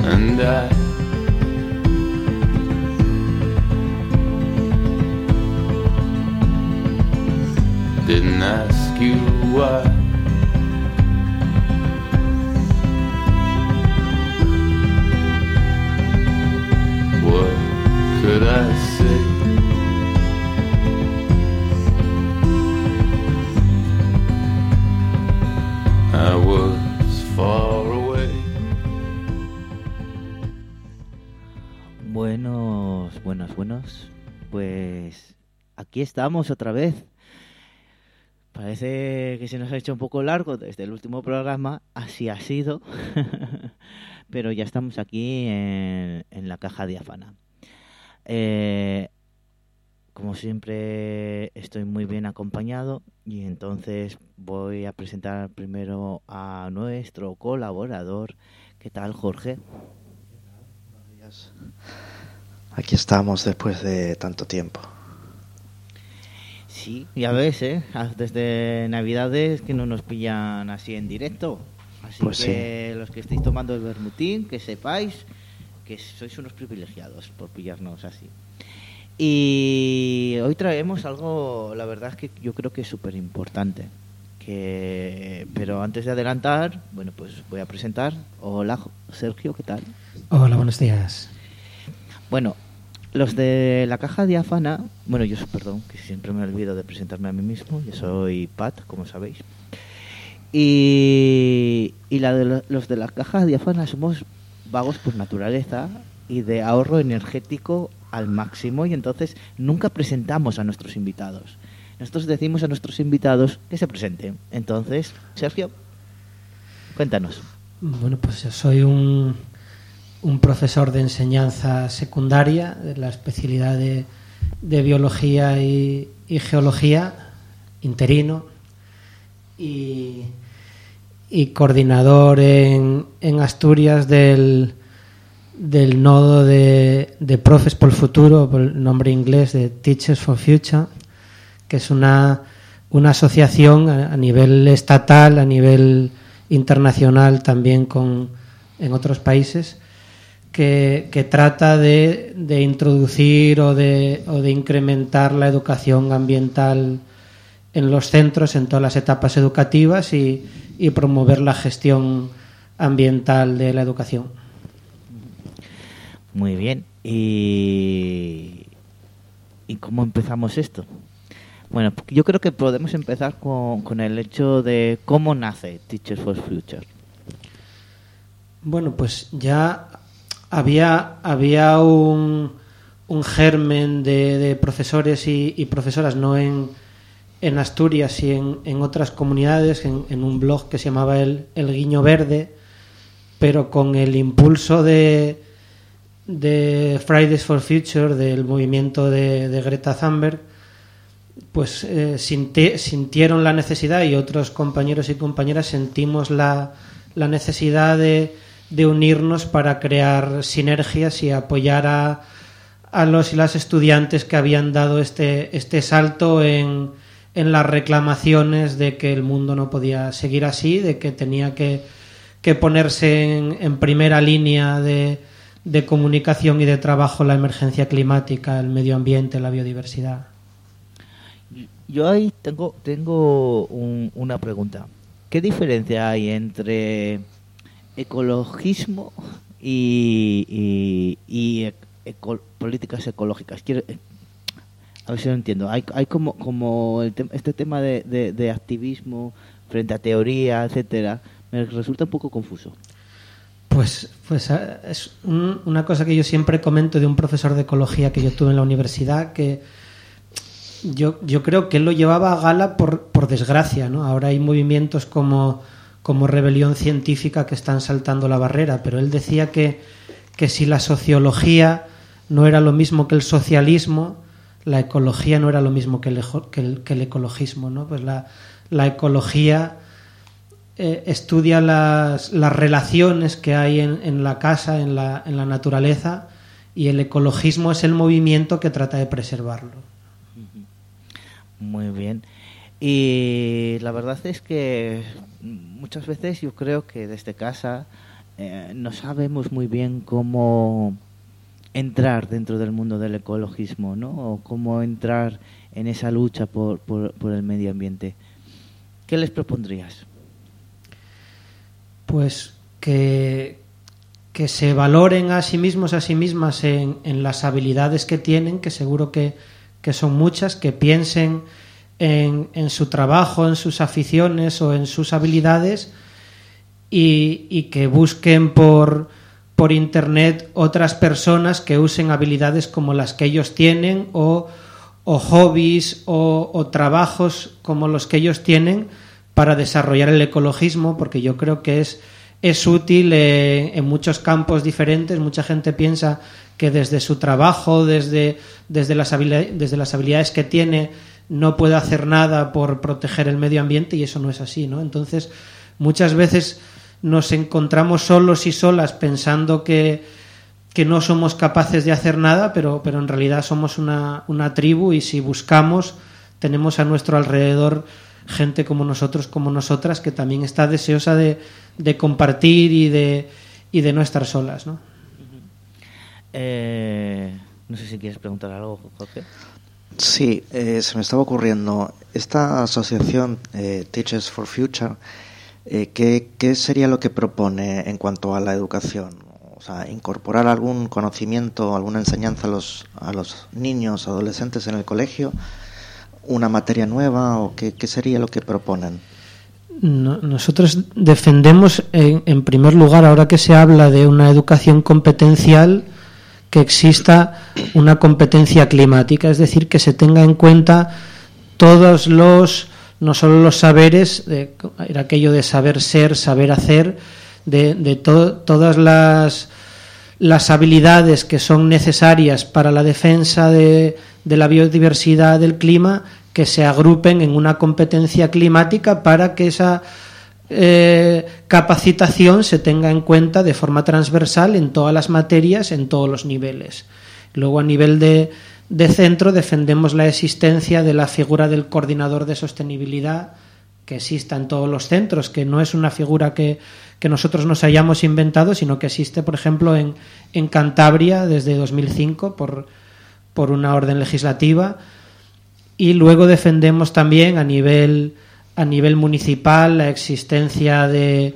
And I didn't ask you why. What could I say? I was far away. Buenos. Pues aquí estamos otra vez. Parece que se nos ha hecho un poco largo desde el último programa, así ha sido, pero ya estamos aquí en la caja diáfana. Como siempre estoy muy bien acompañado y entonces voy a presentar primero a nuestro colaborador. ¿Qué tal, Jorge? Buenos días. Aquí estamos después de tanto tiempo. Sí, ya ves, desde Navidades que no nos pillan así en directo. Así pues que sí. Los que estéis tomando el vermutín, que sepáis que sois unos privilegiados por pillarnos así. Y hoy traemos algo, la verdad es que yo creo que es súper importante. Pero antes de adelantar, bueno, pues voy a presentar. Hola, Sergio, ¿qué tal? Hola, buenos días. Bueno, los de la caja diáfana, bueno, perdón, que siempre me olvido de presentarme a mí mismo. Yo soy Pat, como sabéis. Y los de la caja diáfana somos vagos por naturaleza y de ahorro energético al máximo, y entonces nunca presentamos a nuestros invitados. Nosotros decimos a nuestros invitados que se presenten. Entonces, Sergio, cuéntanos. Bueno, pues yo soy un profesor de enseñanza secundaria de la especialidad de biología y geología, interino, y coordinador en Asturias del nodo de Profes por el Futuro, por el nombre inglés de Teachers for Future, que es una asociación a nivel estatal, a nivel internacional, también en otros países, que trata de introducir o de incrementar la educación ambiental en los centros, en todas las etapas educativas, y promover la gestión ambiental de la educación. Muy bien. ¿Y cómo empezamos esto? Bueno, yo creo que podemos empezar con el hecho de cómo nace Teachers for Future. Bueno, pues ya había un germen de profesores y profesoras, no en Asturias y en otras comunidades, en un blog que se llamaba El Guiño Verde, pero con el impulso de Fridays for Future, del movimiento de Greta Thunberg, pues sintieron la necesidad, y otros compañeros y compañeras sentimos la necesidad de unirnos para crear sinergias y apoyar a los y las estudiantes que habían dado este salto en las reclamaciones de que el mundo no podía seguir así, de que tenía que ponerse en primera línea de comunicación y de trabajo la emergencia climática, el medio ambiente, la biodiversidad. Yo ahí tengo una pregunta. ¿Qué diferencia hay entre ecologismo y políticas ecológicas? A ver si lo entiendo. Hay como este tema de activismo frente a teoría, etcétera. Me resulta un poco confuso. Pues es una cosa que yo siempre comento de un profesor de ecología que yo tuve en la universidad, que yo creo que él lo llevaba a gala por desgracia, ¿no? Ahora hay movimientos como Rebelión Científica que están saltando la barrera, pero él decía que si la sociología no era lo mismo que el socialismo, la ecología no era lo mismo que el ecologismo, ¿no? Pues la ecología estudia las relaciones que hay en la casa, en la naturaleza, y el ecologismo es el movimiento que trata de preservarlo. Muy bien. Y la verdad es que muchas veces yo creo que desde casa no sabemos muy bien cómo entrar dentro del mundo del ecologismo, ¿no? O cómo entrar en esa lucha por el medio ambiente. ¿Qué les propondrías? Pues que se valoren a sí mismos, a sí mismas en las habilidades que tienen, que seguro que son muchas, que piensen en su trabajo, en sus aficiones o en sus habilidades y que busquen por internet otras personas que usen habilidades como las que ellos tienen o hobbies o trabajos como los que ellos tienen para desarrollar el ecologismo, porque yo creo que es útil en muchos campos diferentes. Mucha gente piensa que desde su trabajo, desde las habilidades que tiene, no puede hacer nada por proteger el medio ambiente, y eso no es así, ¿no? Entonces, muchas veces nos encontramos solos y solas pensando que no somos capaces de hacer nada, pero en realidad somos una tribu, y si buscamos, tenemos a nuestro alrededor gente como nosotros, como nosotras, que también está deseosa de compartir y de no estar solas, ¿no? No sé si quieres preguntar algo, Jorge. Sí, se me estaba ocurriendo. Esta asociación Teachers for Future, ¿qué sería lo que propone en cuanto a la educación? O sea, incorporar algún conocimiento, alguna enseñanza a los niños, adolescentes en el colegio, una materia nueva, o qué sería lo que proponen. Nosotros defendemos, en primer lugar, ahora que se habla de una educación competencial, que exista una competencia climática, es decir, que se tenga en cuenta todos no solo los saberes, era aquello de saber ser, saber hacer, todas las habilidades que son necesarias para la defensa de la biodiversidad, del clima, que se agrupen en una competencia climática para que esa capacitación se tenga en cuenta de forma transversal en todas las materias, en todos los niveles. Luego, a nivel de centro, defendemos la existencia de la figura del coordinador de sostenibilidad, que exista en todos los centros, que no es una figura que nosotros nos hayamos inventado, sino que existe, por ejemplo, en Cantabria desde 2005 por una orden legislativa. Y luego defendemos también a nivel municipal la existencia de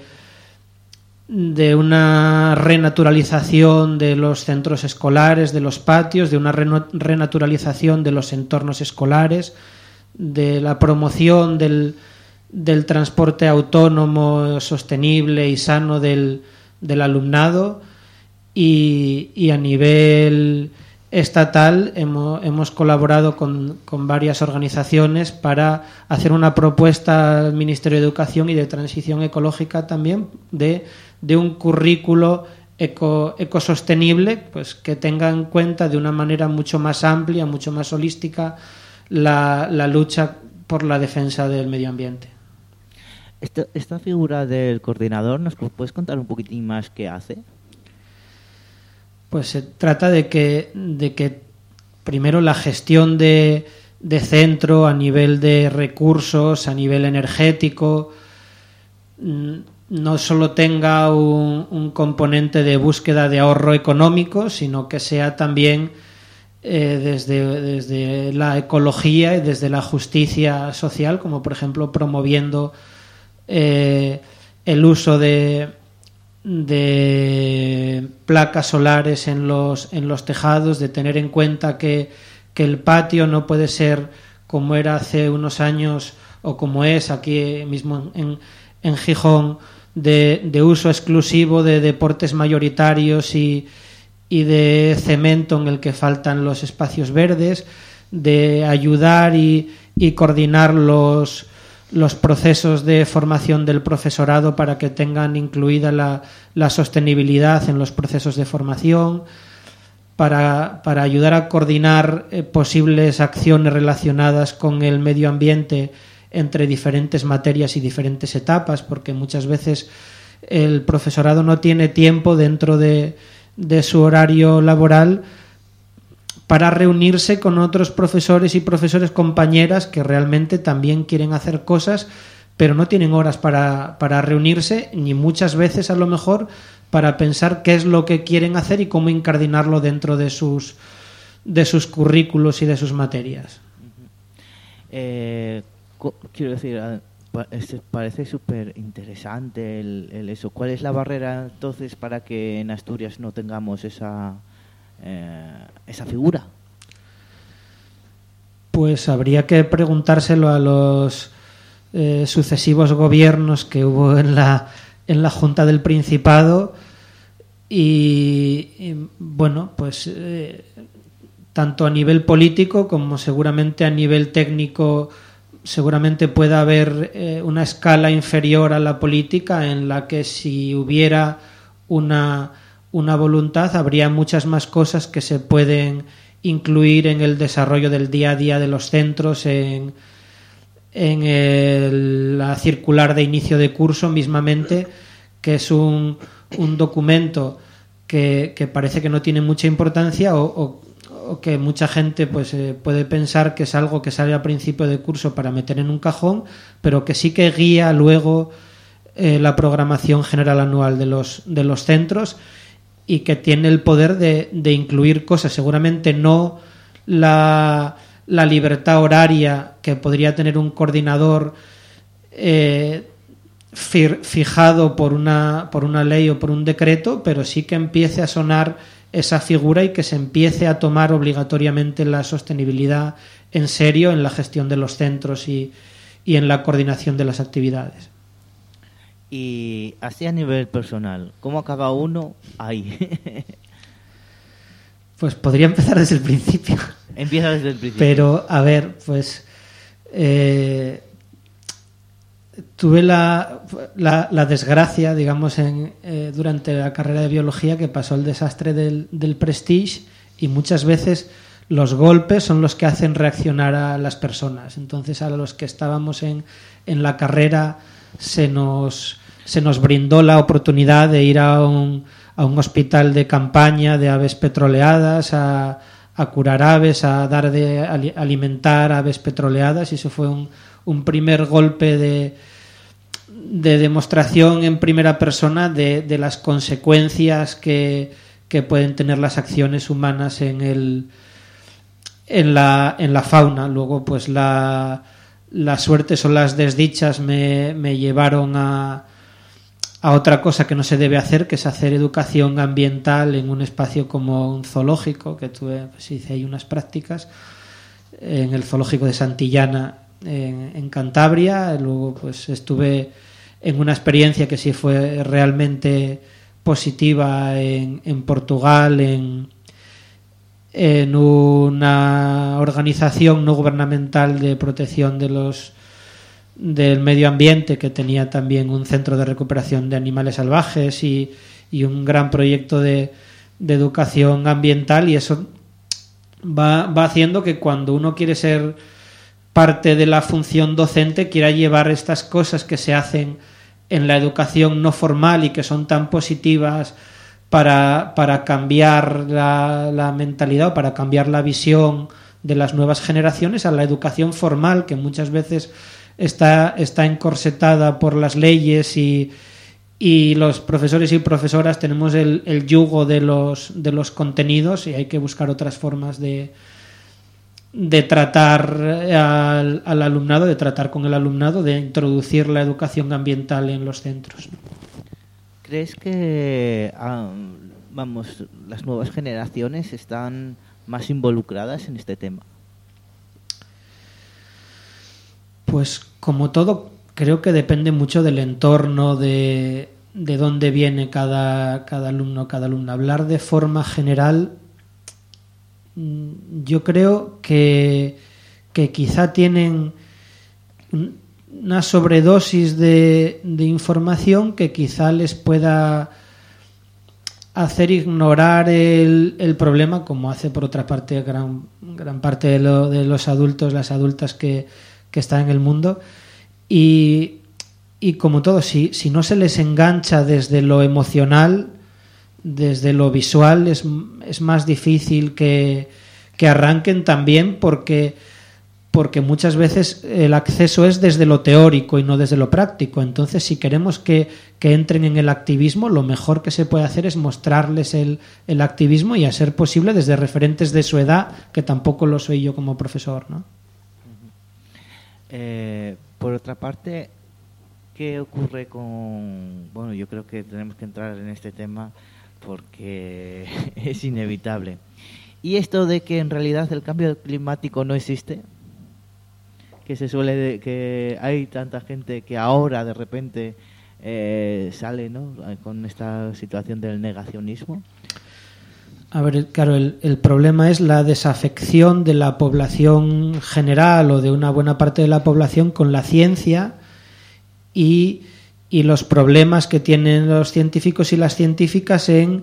una renaturalización de los centros escolares, de los patios, de una renaturalización de los entornos escolares, de la promoción del transporte autónomo, sostenible y sano del alumnado, y a nivel estatal hemos colaborado con varias organizaciones para hacer una propuesta al Ministerio de Educación y de Transición Ecológica también de un currículo ecosostenible, pues que tenga en cuenta de una manera mucho más amplia, mucho más holística la lucha por la defensa del medio ambiente. Esta figura del coordinador, ¿nos puedes contar un poquitín más qué hace? Pues se trata de que primero la gestión de centro a nivel de recursos, a nivel energético, no solo tenga un componente de búsqueda de ahorro económico, sino que sea también desde la ecología y desde la justicia social, como por ejemplo promoviendo el uso de placas solares en los tejados, de tener en cuenta que el patio no puede ser como era hace unos años o como es aquí mismo en Gijón, de uso exclusivo de deportes mayoritarios y de cemento en el que faltan los espacios verdes, de ayudar y coordinar los procesos de formación del profesorado para que tengan incluida la sostenibilidad en los procesos de formación, para ayudar a coordinar posibles acciones relacionadas con el medio ambiente entre diferentes materias y diferentes etapas, porque muchas veces el profesorado no tiene tiempo dentro de su horario laboral para reunirse con otros profesores y profesores compañeras que realmente también quieren hacer cosas, pero no tienen horas para reunirse, ni muchas veces a lo mejor para pensar qué es lo que quieren hacer y cómo incardinarlo dentro de sus currículos y de sus materias. Quiero decir, parece súper interesante el eso. ¿Cuál es la barrera entonces para que en Asturias no tengamos esa figura? Pues habría que preguntárselo a los sucesivos gobiernos que hubo en la Junta del Principado y bueno, pues tanto a nivel político como seguramente a nivel técnico, seguramente pueda haber una escala inferior a la política en la que si hubiera una voluntad habría muchas más cosas que se pueden incluir en el desarrollo del día a día de los centros, en la circular de inicio de curso mismamente, que es un documento que parece que no tiene mucha importancia o que mucha gente pues puede pensar que es algo que sale a principio de curso para meter en un cajón, pero que sí que guía luego la programación general anual de los centros y que tiene el poder de incluir cosas, seguramente no la libertad horaria que podría tener un coordinador fijado por una ley o por un decreto, pero sí que empiece a sonar esa figura y que se empiece a tomar obligatoriamente la sostenibilidad en serio en la gestión de los centros y en la coordinación de las actividades. Y así a nivel personal, ¿cómo acaba uno ahí? Pues podría empezar desde el principio. Empieza desde el principio. Pero, a ver, pues tuve la desgracia, digamos, durante la carrera de biología, que pasó el desastre del Prestige, y muchas veces los golpes son los que hacen reaccionar a las personas. Entonces, a los que estábamos en la carrera se nos brindó la oportunidad de ir a un hospital de campaña de aves petroleadas, a curar aves, a dar de alimentar aves petroleadas, y eso fue un primer golpe de demostración en primera persona de las consecuencias que pueden tener las acciones humanas en la fauna. Luego, pues la suerte o las desdichas me llevaron a otra cosa que no se debe hacer, que es hacer educación ambiental en un espacio como un zoológico, que hice ahí unas prácticas en el zoológico de Santillana en Cantabria. Luego pues estuve en una experiencia que sí fue realmente positiva en Portugal, en una organización no gubernamental de protección del medio ambiente, que tenía también un centro de recuperación de animales salvajes y un gran proyecto de educación ambiental, y eso va haciendo que cuando uno quiere ser parte de la función docente quiera llevar estas cosas que se hacen en la educación no formal y que son tan positivas para cambiar la mentalidad o para cambiar la visión de las nuevas generaciones, a la educación formal, que muchas veces está encorsetada por las leyes y los profesores y profesoras tenemos el yugo de los contenidos, y hay que buscar otras formas de tratar al alumnado, de tratar con el alumnado, de introducir la educación ambiental en los centros. ¿Crees que las nuevas generaciones están más involucradas en este tema? Pues como todo, creo que depende mucho del entorno, de dónde viene cada alumno, cada alumna. Hablar de forma general, yo creo que quizá tienen una sobredosis de información que quizá les pueda hacer ignorar el problema, como hace por otra parte gran parte de los adultos, las adultas que están en el mundo. Y como todo, si no se les engancha desde lo emocional, desde lo visual, es más difícil que arranquen, también porque porque muchas veces el acceso es desde lo teórico y no desde lo práctico. Entonces, si queremos que entren en el activismo, lo mejor que se puede hacer es mostrarles el activismo y, a ser posible, desde referentes de su edad, que tampoco lo soy yo como profesor, ¿no? Por otra parte, ¿qué ocurre con...? Bueno, yo creo que tenemos que entrar en este tema porque es inevitable. ¿Y esto de que en realidad el cambio climático no existe? Que hay tanta gente que ahora de repente sale, ¿no?, con esta situación del negacionismo. A ver, claro, el problema es la desafección de la población general o de una buena parte de la población con la ciencia y los problemas que tienen los científicos y las científicas en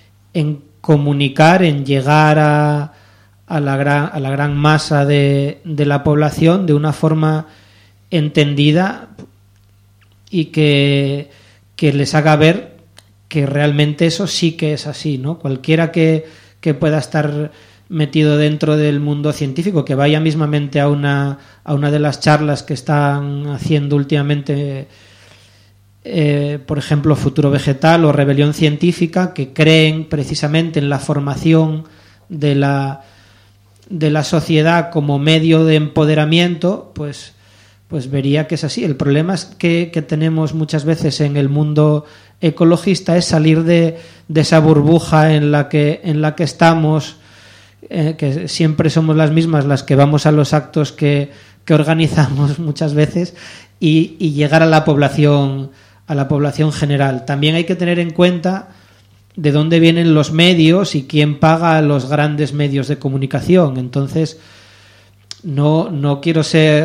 comunicar, en llegar a la gran masa de la población de una forma entendida y que les haga ver que realmente eso sí que es así, ¿no? Cualquiera que pueda estar metido dentro del mundo científico, que vaya mismamente a una de las charlas que están haciendo últimamente, por ejemplo, Futuro Vegetal o Rebelión Científica, que creen precisamente en la formación de la sociedad como medio de empoderamiento, pues vería que es así. El problema es que tenemos muchas veces en el mundo ecologista es salir de esa burbuja en la que estamos, que siempre somos las mismas las que vamos a los actos que organizamos muchas veces, y llegar a la población general. También hay que tener en cuenta de dónde vienen los medios y quién paga los grandes medios de comunicación. Entonces, no quiero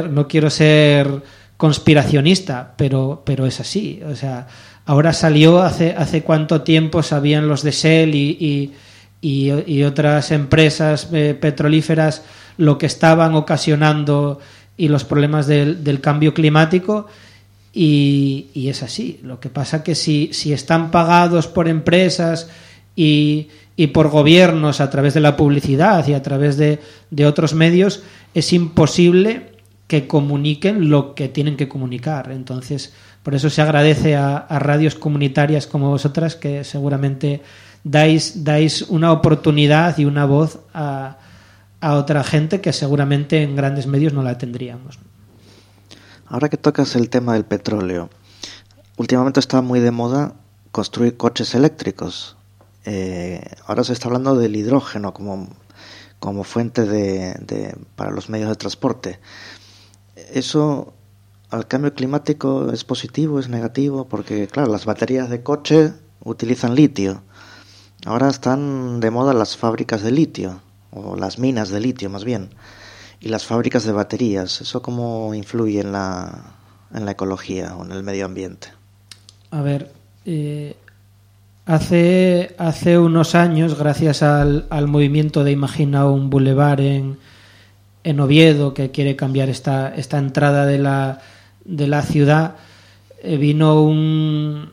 ser conspiracionista, pero es así. O sea, ahora salió hace cuánto tiempo, sabían los de Shell y otras empresas petrolíferas lo que estaban ocasionando y los problemas del cambio climático, y es así. Lo que pasa que si están pagados por empresas y por gobiernos a través de la publicidad y a través de otros medios, es imposible que comuniquen lo que tienen que comunicar. Entonces, por eso se agradece a radios comunitarias como vosotras, que seguramente dais una oportunidad y una voz a otra gente que seguramente en grandes medios no la tendríamos. Ahora que tocas el tema del petróleo, últimamente está muy de moda construir coches eléctricos. Ahora se está hablando del hidrógeno como fuente para los medios de transporte. ¿Eso al cambio climático es positivo, es negativo? Porque, claro, las baterías de coche utilizan litio. Ahora están de moda las fábricas de litio, o las minas de litio más bien, y las fábricas de baterías. ¿Eso cómo influye en la ecología o en el medio ambiente? A ver, hace unos años, gracias al movimiento de Imagina un Boulevard en Oviedo, que quiere cambiar esta entrada de la ciudad, vino un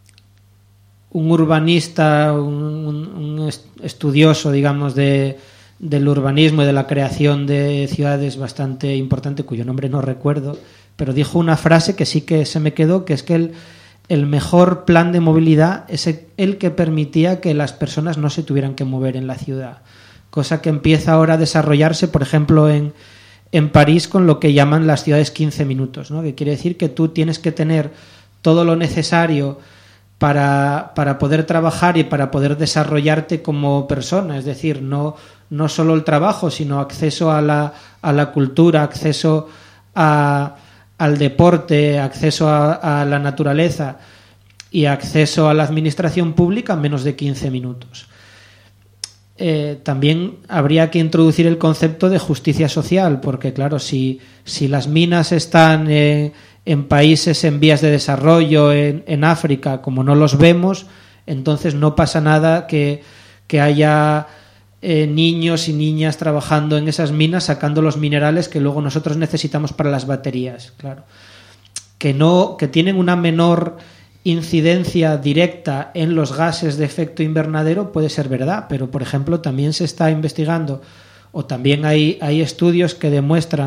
urbanista, un estudioso, digamos, del urbanismo y de la creación de ciudades bastante importante, cuyo nombre no recuerdo, pero dijo una frase que sí que se me quedó, que es que el mejor plan de movilidad es el que permitía que las personas no se tuvieran que mover en la ciudad, cosa que empieza ahora a desarrollarse, por ejemplo, en París, con lo que llaman las ciudades 15 minutos, ¿no? Que quiere decir que tú tienes que tener todo lo necesario para poder trabajar y para poder desarrollarte como persona, es decir, no solo el trabajo, sino acceso a la cultura, acceso al deporte, acceso a la naturaleza y acceso a la administración pública en menos de 15 minutos. También habría que introducir el concepto de justicia social, porque claro, si las minas están en países en vías de desarrollo, en África, como no los vemos, entonces no pasa nada que haya niños y niñas trabajando en esas minas sacando los minerales que luego nosotros necesitamos para las baterías. Claro, que tienen una menor incidencia directa en los gases de efecto invernadero puede ser verdad, pero por ejemplo también se está investigando, o también hay estudios que demuestran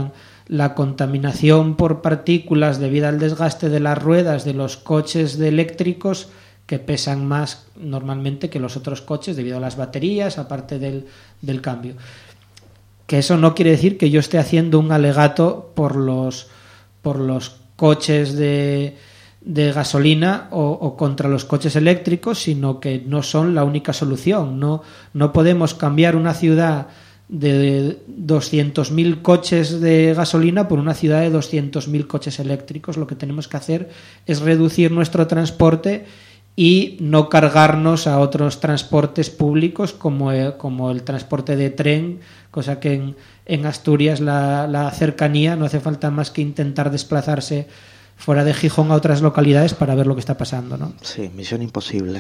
la contaminación por partículas debido al desgaste de las ruedas de los coches eléctricos, que pesan más normalmente que los otros coches debido a las baterías, aparte del cambio. Que eso no quiere decir que yo esté haciendo un alegato por los coches de gasolina o contra los coches eléctricos, sino que no son la única solución. No podemos cambiar una ciudad de 200.000 coches de gasolina por una ciudad de 200.000 coches eléctricos. Lo que tenemos que hacer es reducir nuestro transporte y no cargarnos a otros transportes públicos como el transporte de tren, cosa que en Asturias la cercanía no hace falta más que intentar desplazarse fuera de Gijón a otras localidades para ver lo que está pasando, ¿no? Sí, misión imposible.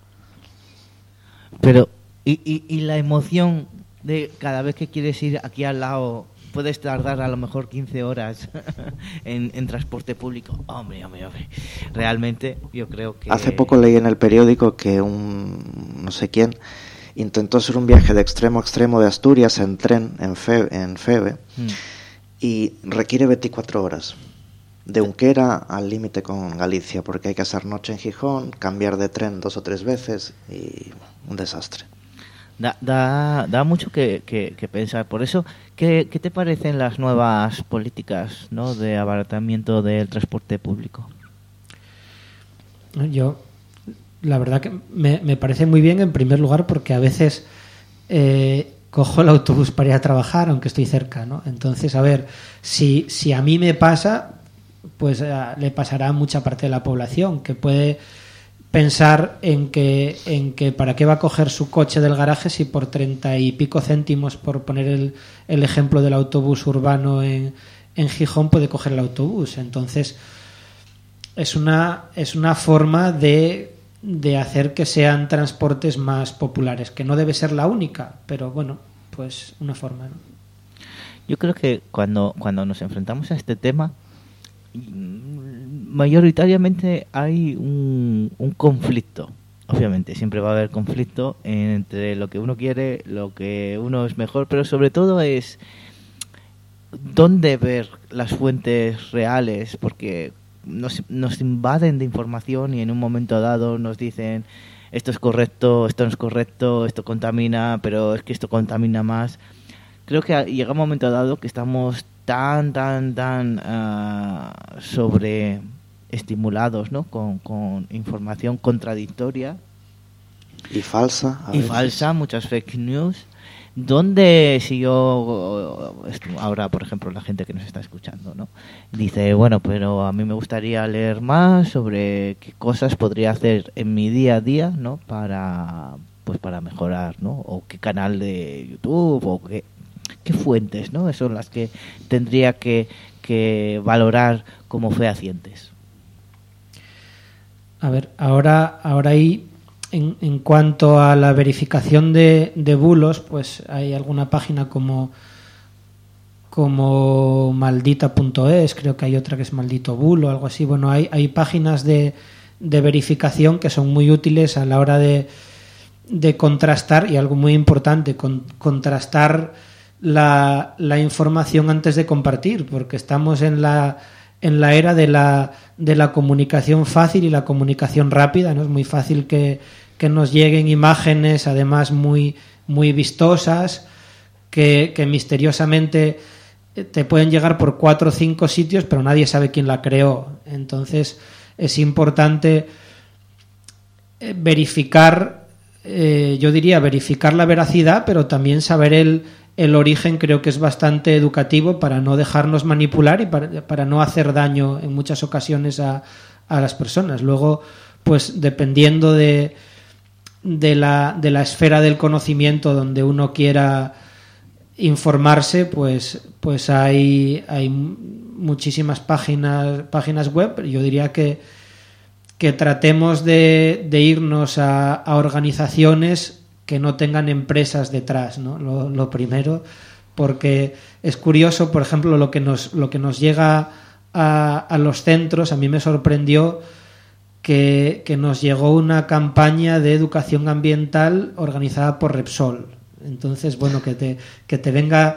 Pero, ¿y la emoción de cada vez que quieres ir aquí al lado? Puedes tardar a lo mejor 15 horas en transporte público. Hombre. Realmente yo creo que... Hace poco leí en el periódico que no sé quién intentó hacer un viaje de extremo a extremo de Asturias en tren, en Feve, y requiere 24 horas. De Unquera al límite con Galicia, porque hay que hacer noche en Gijón, cambiar de tren 2 o 3 veces y un desastre. Da mucho que pensar. Por eso, ¿qué te parecen las nuevas políticas, ¿no?, de abaratamiento del transporte público? Yo, la verdad que me parece muy bien, en primer lugar, porque a veces cojo el autobús para ir a trabajar, aunque estoy cerca, ¿no? Entonces, a ver, si a mí me pasa, pues le pasará a mucha parte de la población, que puede pensar en que para qué va a coger su coche del garaje si por 30 y pico céntimos, por poner el ejemplo del autobús urbano en Gijón, puede coger el autobús. Entonces es una forma de hacer que sean transportes más populares, que no debe ser la única, pero bueno, pues una forma, ¿no? Yo creo que cuando nos enfrentamos a este tema, mayoritariamente hay un conflicto. Obviamente siempre va a haber conflicto entre lo que uno quiere, lo que uno es mejor, pero sobre todo es dónde ver las fuentes reales, porque nos invaden de información y en un momento dado nos dicen esto es correcto, esto no es correcto, esto contamina, pero es que esto contamina más. Creo que llega un momento dado que estamos tan sobreestimulados, ¿no?, con información contradictoria y falsa, muchas fake news, donde si yo ahora, por ejemplo, la gente que nos está escuchando, ¿no?, dice, bueno, pero a mí me gustaría leer más sobre qué cosas podría hacer en mi día a día, ¿no?, para mejorar, ¿no?, o qué canal de YouTube o qué fuentes, ¿no?, son las que tendría que valorar como fehacientes. A ver, ahora ahí, en cuanto a la verificación de bulos, pues hay alguna página como maldita.es, creo que hay otra que es Maldito Bulo, algo así. Bueno, hay páginas de verificación que son muy útiles a la hora de contrastar, y algo muy importante, contrastar la información antes de compartir, porque estamos en la era de la comunicación fácil y la comunicación rápida, ¿no? Es muy fácil que nos lleguen imágenes, además muy vistosas, que misteriosamente te pueden llegar por 4 o 5 sitios, pero nadie sabe quién la creó. Entonces es importante verificar, yo diría verificar la veracidad, pero también saber el origen. Creo que es bastante educativo para no dejarnos manipular y para no hacer daño en muchas ocasiones a las personas. Luego, pues dependiendo de la esfera del conocimiento donde uno quiera informarse, pues hay muchísimas páginas web. Yo diría que tratemos de irnos a organizaciones que no tengan empresas detrás, ¿no? Lo primero, porque es curioso, por ejemplo, lo que nos llega a los centros. A mí me sorprendió que nos llegó una campaña de educación ambiental organizada por Repsol. Entonces, bueno, que te venga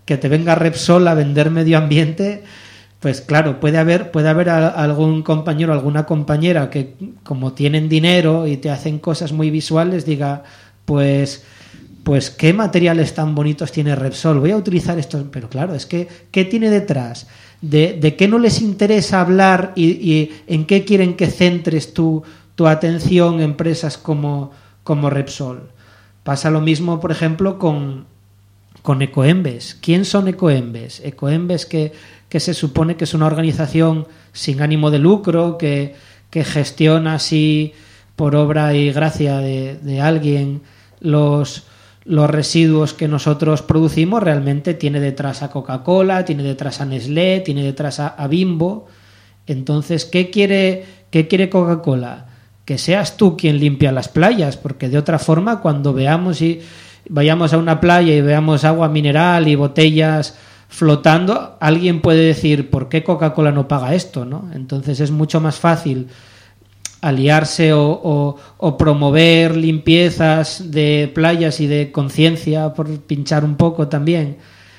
que te venga Repsol a vender medio ambiente, pues claro, puede haber algún compañero, alguna compañera que como tienen dinero y te hacen cosas muy visuales, diga, pues qué materiales tan bonitos tiene Repsol, voy a utilizar estos, pero claro, es que ¿qué tiene detrás? ¿De qué no les interesa hablar y en qué quieren que centres tu atención empresas como Repsol? Pasa lo mismo, por ejemplo, con Ecoembes. ¿Quién son Ecoembes? Ecoembes que se supone que es una organización sin ánimo de lucro, que gestiona así por obra y gracia de alguien los residuos que nosotros producimos. Realmente tiene detrás a Coca-Cola, tiene detrás a Nestlé, tiene detrás a Bimbo. Entonces, ¿qué quiere Coca-Cola? Que seas tú quien limpia las playas, porque de otra forma, cuando vayamos a una playa y veamos agua mineral y botellas flotando, alguien puede decir, ¿por qué Coca-Cola no paga esto?, ¿no? Entonces es mucho más fácil aliarse o promover limpiezas de playas y de conciencia, por pinchar un poco también,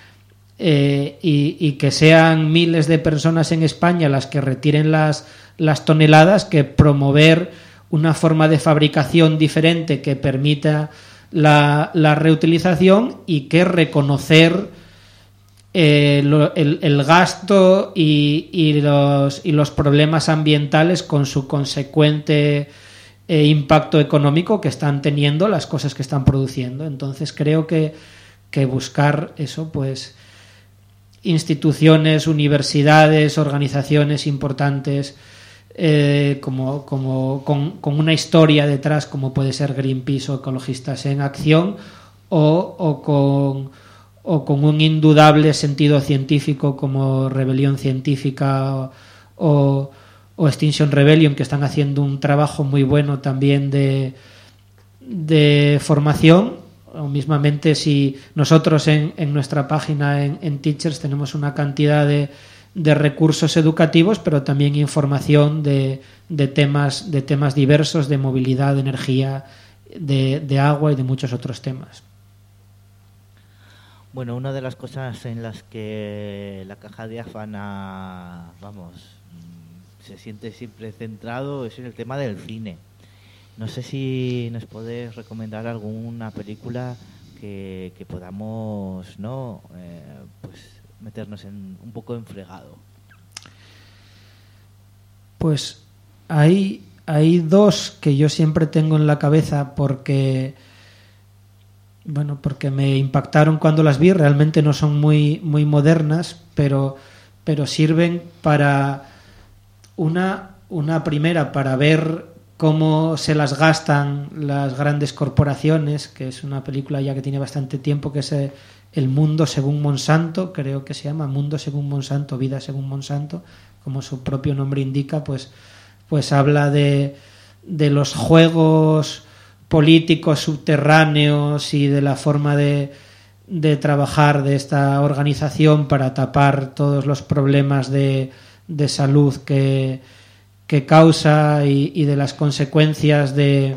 y que sean miles de personas en España las que retiren las toneladas, que promover una forma de fabricación diferente que permita la reutilización y que reconocer el gasto y los problemas ambientales con su consecuente impacto económico que están teniendo las cosas que están produciendo. Entonces creo que buscar eso, pues instituciones, universidades, organizaciones importantes con una historia detrás, como puede ser Greenpeace o Ecologistas en Acción, o con un indudable sentido científico como Rebelión Científica o Extinction Rebellion, que están haciendo un trabajo muy bueno también de formación. O mismamente, si nosotros en nuestra página en Teachers tenemos una cantidad de recursos educativos, pero también información de temas diversos, de movilidad, de energía, de agua y de muchos otros temas. Bueno, una de las cosas en las que la Caja Diáfana, se siente siempre centrado es en el tema del cine. No sé si nos podés recomendar alguna película que podamos, pues meternos un poco en fregado. Pues hay dos que yo siempre tengo en la cabeza porque me impactaron cuando las vi. Realmente no son muy modernas, pero sirven para una primera, para ver cómo se las gastan las grandes corporaciones, que es una película ya que tiene bastante tiempo, que es El mundo según Monsanto, creo que se llama Mundo según Monsanto, Vida según Monsanto, como su propio nombre indica, pues habla de los juegos políticos subterráneos y de la forma de trabajar de esta organización para tapar todos los problemas de salud que causa y de las consecuencias de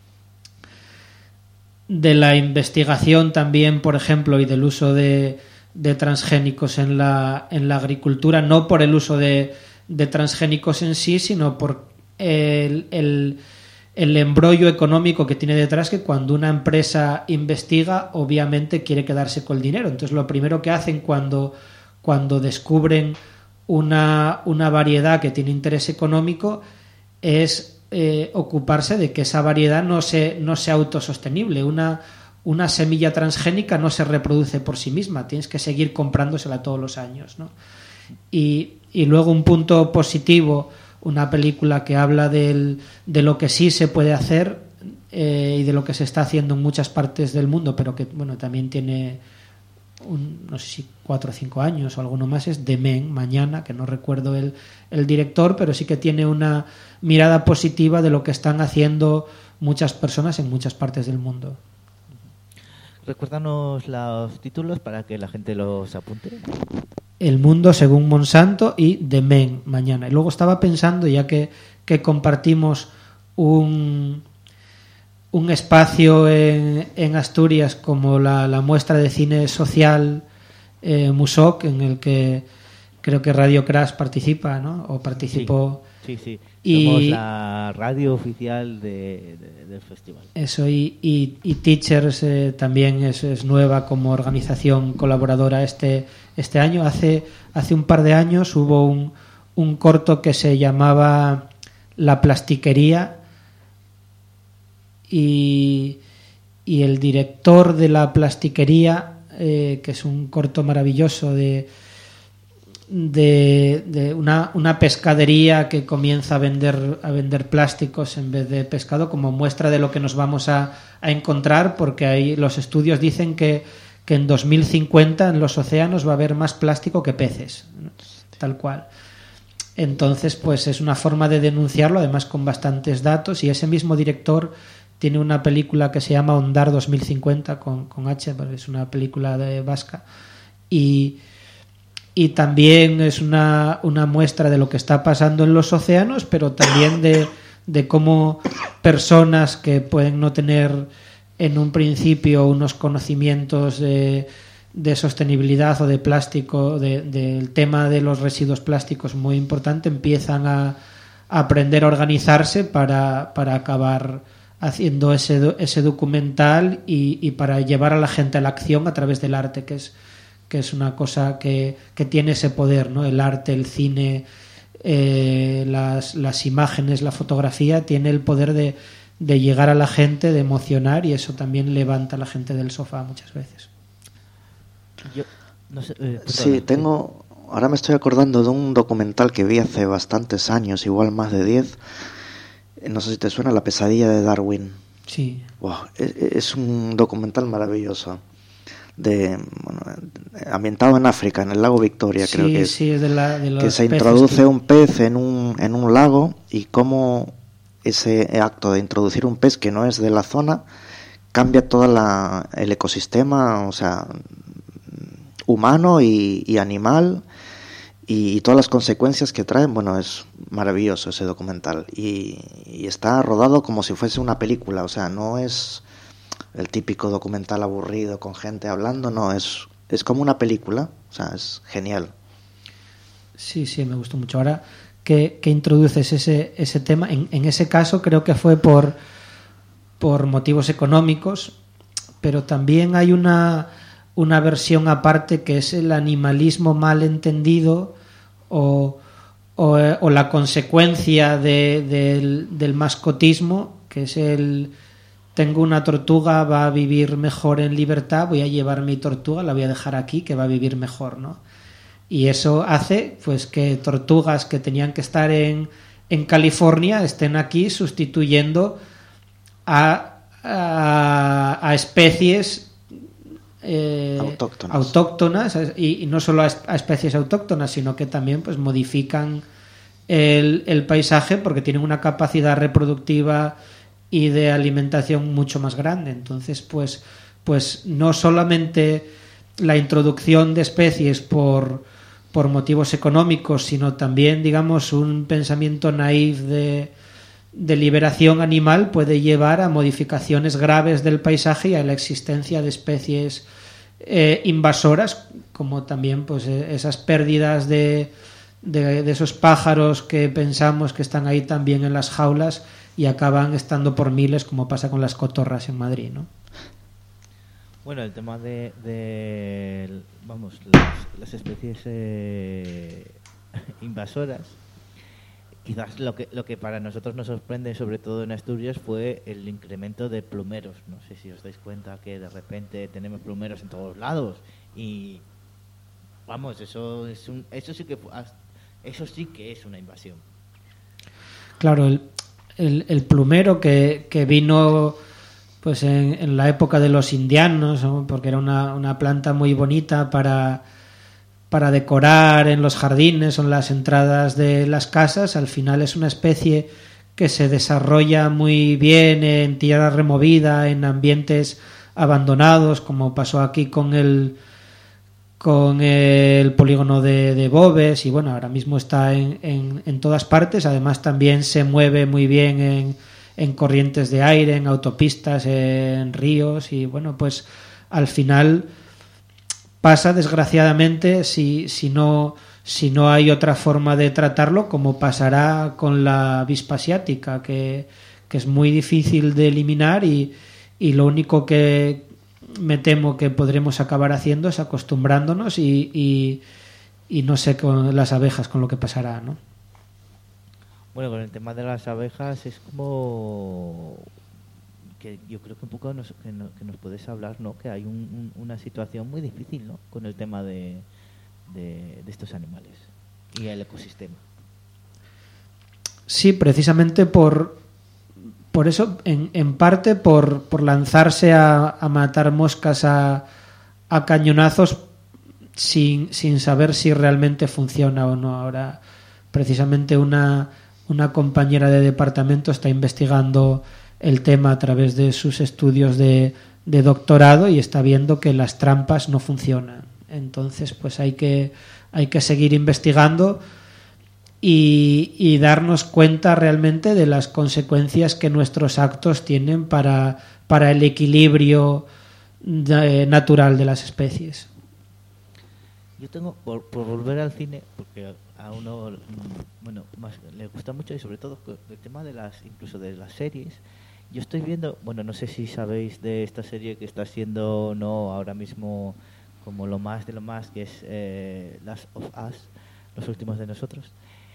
la investigación también, por ejemplo, y del uso de transgénicos en la agricultura, no por el uso de transgénicos en sí, sino por el embrollo económico que tiene detrás, que cuando una empresa investiga, obviamente quiere quedarse con el dinero. Entonces, lo primero que hacen cuando descubren una variedad que tiene interés económico es ocuparse de que esa variedad no sea autosostenible. Una semilla transgénica no se reproduce por sí misma, tienes que seguir comprándosela todos los años, ¿no? Y luego un punto positivo, una película que habla de lo que sí se puede hacer y de lo que se está haciendo en muchas partes del mundo, pero que también tiene no sé si 4 o 5 años o alguno más, es The Men, Mañana, que no recuerdo el director, pero sí que tiene una mirada positiva de lo que están haciendo muchas personas en muchas partes del mundo. Recuérdanos los títulos para que la gente los apunte. El mundo según Monsanto y The Men, Mañana. Y luego estaba pensando, ya que compartimos un espacio en Asturias como la muestra de cine social Musoc, en el que creo que Radio Crash participa, ¿no? O participó. Sí. Y somos la radio oficial del festival. Eso, y Teachers también es nueva como organización colaboradora este año. Hace un par de años hubo un corto que se llamaba La Plastiquería, y el director de La Plastiquería, que es un corto maravilloso de una pescadería que comienza a vender plásticos en vez de pescado, como muestra de lo que nos vamos a encontrar, porque ahí los estudios dicen que en 2050 en los océanos va a haber más plástico que peces, tal cual. Entonces, pues es una forma de denunciarlo, además con bastantes datos, y ese mismo director tiene una película que se llama Ondar 2050 con H, porque es una película de vasca, y también es una muestra de lo que está pasando en los océanos, pero también de cómo personas que pueden no tener en un principio unos conocimientos de sostenibilidad o de plástico, del tema de los residuos plásticos muy importante, empiezan a aprender a organizarse para acabar haciendo ese documental y para llevar a la gente a la acción a través del arte, que es una cosa que tiene ese poder, ¿no? El arte, el cine, las imágenes, la fotografía, tiene el poder de llegar a la gente, de emocionar, y eso también levanta a la gente del sofá muchas veces. Yo, no sé, sí, ahora me estoy acordando de un documental que vi hace bastantes años, igual más de 10. No sé si te suena, La pesadilla de Darwin. Sí. Wow, es un documental maravilloso. Ambientado en África, en el lago Victoria, creo que es. Sí, es de los que se peces introduce un pez en un lago, y cómo ese acto de introducir un pez que no es de la zona cambia todo el ecosistema, o sea, humano y animal, y todas las consecuencias que traen. Bueno, es maravilloso ese documental, y está rodado como si fuese una película, o sea, no es el típico documental aburrido con gente hablando, no, es como una película, o sea, es genial. Sí, me gustó mucho. Ahora que introduces ese tema, en ese caso creo que fue por motivos económicos, pero también hay una versión aparte, que es el animalismo mal entendido o la consecuencia del mascotismo, que es tengo una tortuga, va a vivir mejor en libertad, voy a llevar mi tortuga, la voy a dejar aquí, que va a vivir mejor, ¿no? Y eso hace pues que tortugas que tenían que estar en California estén aquí sustituyendo a especies autóctonas, y no solo a especies autóctonas, sino que también pues modifican el paisaje, porque tienen una capacidad reproductiva y de alimentación mucho más grande. Entonces pues no solamente la introducción de especies por motivos económicos, sino también, digamos, un pensamiento naif de liberación animal puede llevar a modificaciones graves del paisaje y a la existencia de especies invasoras, como también pues esas pérdidas de esos pájaros que pensamos que están ahí también en las jaulas y acaban estando por miles, como pasa con las cotorras en Madrid, ¿no? Bueno, el tema de las especies invasoras, quizás lo que para nosotros nos sorprende, sobre todo en Asturias, fue el incremento de plumeros. No sé si os dais cuenta que de repente tenemos plumeros en todos lados, y vamos, eso sí que es una invasión. Claro, el plumero que vino pues en la época de los indianos, ¿no? Porque era una planta muy bonita para decorar en los jardines o en las entradas de las casas. Al final es una especie que se desarrolla muy bien en tierra removida, en ambientes abandonados, como pasó aquí con el polígono de Boves, y bueno, ahora mismo está en todas partes. Además también se mueve muy bien en corrientes de aire, en autopistas, en ríos, y bueno, pues al final pasa, desgraciadamente, si no hay otra forma de tratarlo, como pasará con la avispa asiática, que es muy difícil de eliminar y lo único que me temo que podremos acabar haciendo es acostumbrándonos y no sé con las abejas con lo que pasará, ¿no? Bueno, con el tema de las abejas es como que yo creo que un poco que nos puedes hablar, ¿no? Que hay una situación muy difícil, ¿no? Con el tema de estos animales y el ecosistema. Sí, precisamente por eso, en parte por lanzarse a matar moscas a cañonazos sin saber si realmente funciona o no. Ahora, precisamente una compañera de departamento está investigando el tema a través de sus estudios de doctorado y está viendo que las trampas no funcionan. Entonces, pues hay que seguir investigando y darnos cuenta realmente de las consecuencias que nuestros actos tienen para el equilibrio natural de las especies. Yo tengo, por volver al cine, porque a uno más le gusta mucho, y sobre todo el tema de incluso de las series. Yo estoy viendo, no sé si sabéis de esta serie que está siendo ahora mismo como lo más de lo más, que es Last of Us, Los Últimos de Nosotros,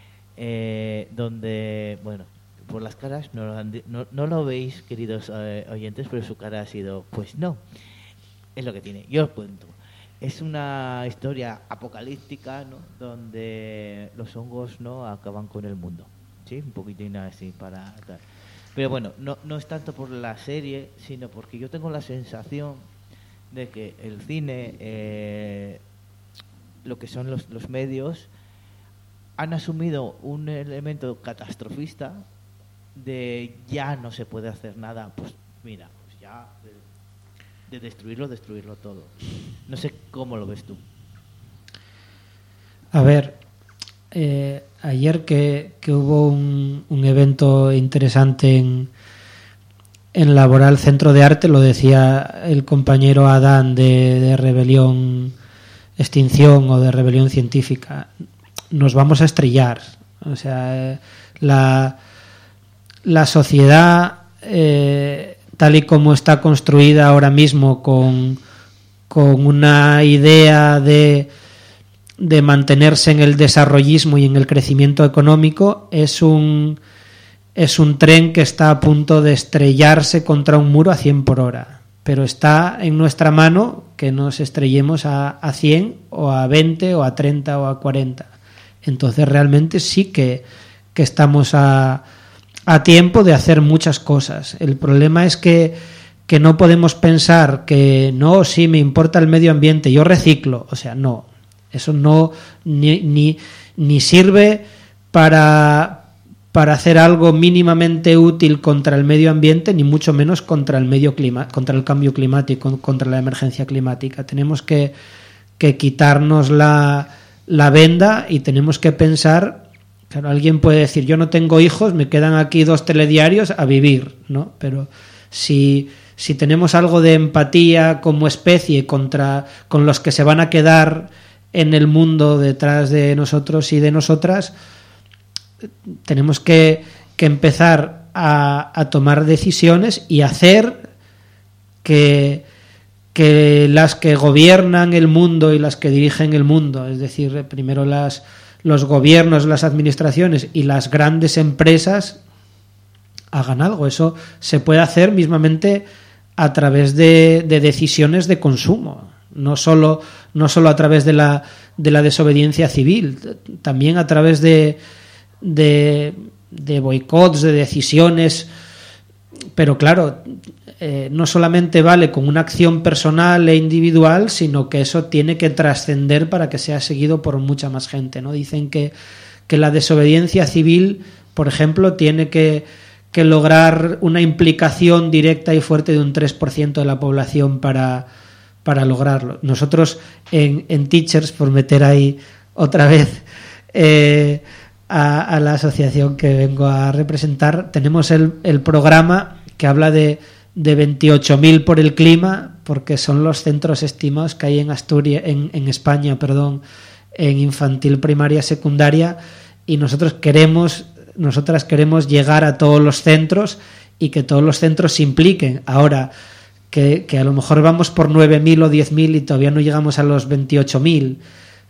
donde, por las caras no lo veis, queridos oyentes, pero su cara ha sido, pues no, es lo que tiene. Yo os cuento. Es una historia apocalíptica, ¿no? Donde los hongos acaban con el mundo, ¿sí? Un poquitín así para tal. Pero no es tanto por la serie, sino porque yo tengo la sensación de que el cine, lo que son los medios, han asumido un elemento catastrofista de ya no se puede hacer nada, pues mira, pues ya de destruirlo todo. No sé cómo lo ves tú. A ver, ayer que hubo un evento interesante en Laboral Centro de Arte, lo decía el compañero Adán de Rebelión Extinción o de Rebelión Científica, nos vamos a estrellar. O sea, la sociedad, tal y como está construida ahora mismo, con una idea de mantenerse en el desarrollismo y en el crecimiento económico, es un tren que está a punto de estrellarse contra un muro a 100 por hora. Pero está en nuestra mano que nos estrellemos a 100 o a 20 o a 30 o a 40. Entonces realmente sí que estamos a tiempo de hacer muchas cosas. El problema es que no podemos pensar que no, sí, me importa el medio ambiente, yo reciclo. O sea, no. Eso no ni sirve para hacer algo mínimamente útil contra el medio ambiente, ni mucho menos contra el cambio climático, contra la emergencia climática. Tenemos que quitarnos la venda y tenemos que pensar. Claro, alguien puede decir, yo no tengo hijos, me quedan aquí 2 telediarios a vivir, ¿no? Pero si tenemos algo de empatía como especie con los que se van a quedar en el mundo detrás de nosotros y de nosotras, tenemos que empezar a tomar decisiones y hacer que las que gobiernan el mundo y las que dirigen el mundo, es decir, primero los gobiernos, las administraciones y las grandes empresas, hagan algo. Eso se puede hacer mismamente a través de decisiones de consumo, no solo a través de la desobediencia civil, también a través de boicots, de decisiones. Pero claro, no solamente vale con una acción personal e individual, sino que eso tiene que trascender para que sea seguido por mucha más gente, ¿no? Dicen que la desobediencia civil, por ejemplo, tiene que lograr una implicación directa y fuerte de un 3% de la población para lograrlo. Nosotros en Teachers, por meter ahí otra vez a la asociación que vengo a representar, tenemos el programa que habla de 28.000 por el clima, porque son los centros estimados que hay en Asturias, en España, perdón, en infantil, primaria, secundaria, y nosotras queremos llegar a todos los centros y que todos los centros se impliquen. Ahora, que a lo mejor vamos por 9.000 o 10.000 y todavía no llegamos a los 28.000.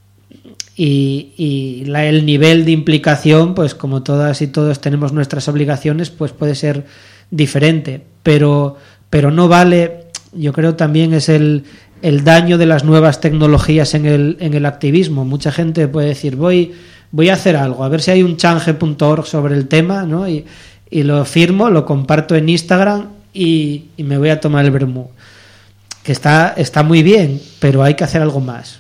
Y el nivel de implicación, pues como todas y todos tenemos nuestras obligaciones, pues puede ser diferente. Pero no vale, yo creo también es el daño de las nuevas tecnologías en el activismo. Mucha gente puede decir, voy a hacer algo, a ver si hay un change.org sobre el tema, ¿no? Y lo firmo, lo comparto en Instagram y me voy a tomar el vermú. Que está muy bien, pero hay que hacer algo más.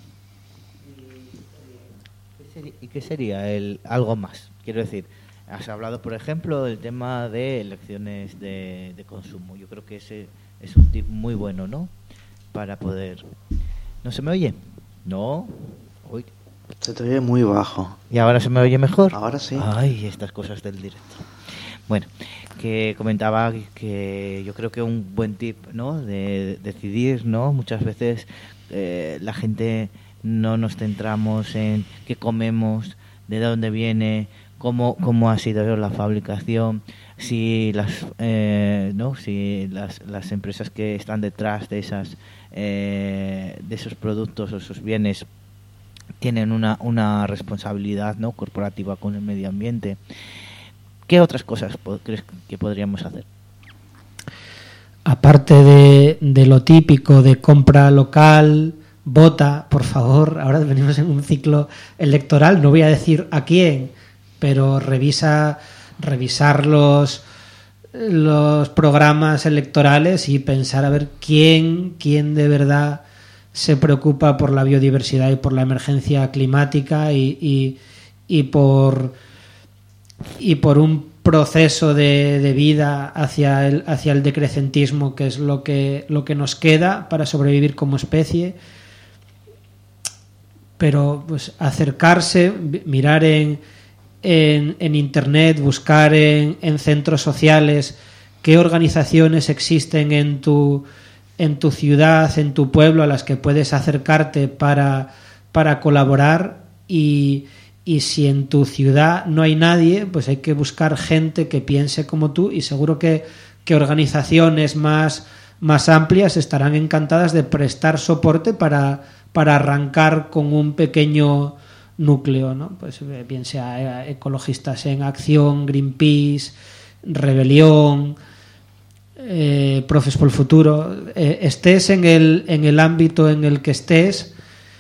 ¿Y qué sería el algo más? Quiero decir, has hablado, por ejemplo, del tema de elecciones de consumo. Yo creo que ese es un tip muy bueno, ¿no? Para poder... ¿No se me oye? No. Uy. Se te oye muy bajo. ¿Y ahora se me oye mejor? Ahora sí. Ay, estas cosas del directo. Bueno, que comentaba que yo creo que un buen tip, ¿no? De decidir, ¿no? Muchas veces la gente no nos centramos en qué comemos, de dónde viene, cómo ha sido la fabricación, si las empresas que están detrás de esos productos o esos bienes tienen una responsabilidad, ¿no? corporativa con el medio ambiente. ¿Qué otras cosas crees que podríamos hacer? Aparte de lo típico de compra local, vota, por favor, ahora venimos en un ciclo electoral, no voy a decir a quién, pero revisar los programas electorales y pensar a ver quién de verdad se preocupa por la biodiversidad y por la emergencia climática y por un proceso de vida hacia el decrecentismo, que es lo que nos queda para sobrevivir como especie. Pero pues acercarse, mirar en internet, buscar en centros sociales qué organizaciones existen en tu ciudad, en tu pueblo, a las que puedes acercarte para colaborar, y si en tu ciudad no hay nadie, pues hay que buscar gente que piense como tú, y seguro que organizaciones más amplias estarán encantadas de prestar soporte para arrancar con un pequeño núcleo, ¿no? Pues bien sea Ecologistas en Acción, Greenpeace, Rebelión, Profes por el Futuro. Estés en el ámbito en el que estés,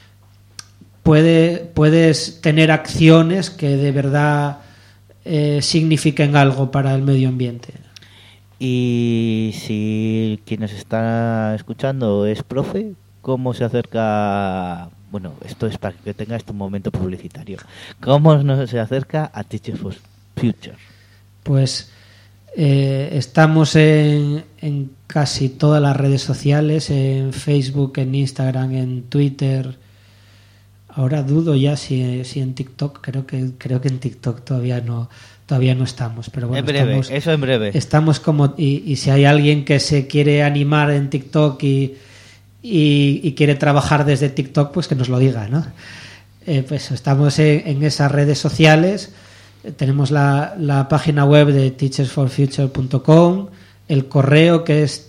puedes tener acciones que de verdad signifiquen algo para el medio ambiente. Y si quien nos está escuchando es profe, ¿cómo se acerca? Bueno, esto es para que tenga este momento publicitario. ¿Cómo se acerca a Teachers for Future? Pues estamos en casi todas las redes sociales, en Facebook, en Instagram, en Twitter. Ahora dudo ya si en TikTok, creo que en TikTok todavía no estamos, pero bueno, en breve, eso en breve. Estamos como, y si hay alguien que se quiere animar en TikTok y quiere trabajar desde TikTok, pues que nos lo diga, ¿no? Pues estamos en esas redes sociales. Tenemos la página web de teachersforfuture.com, el correo que es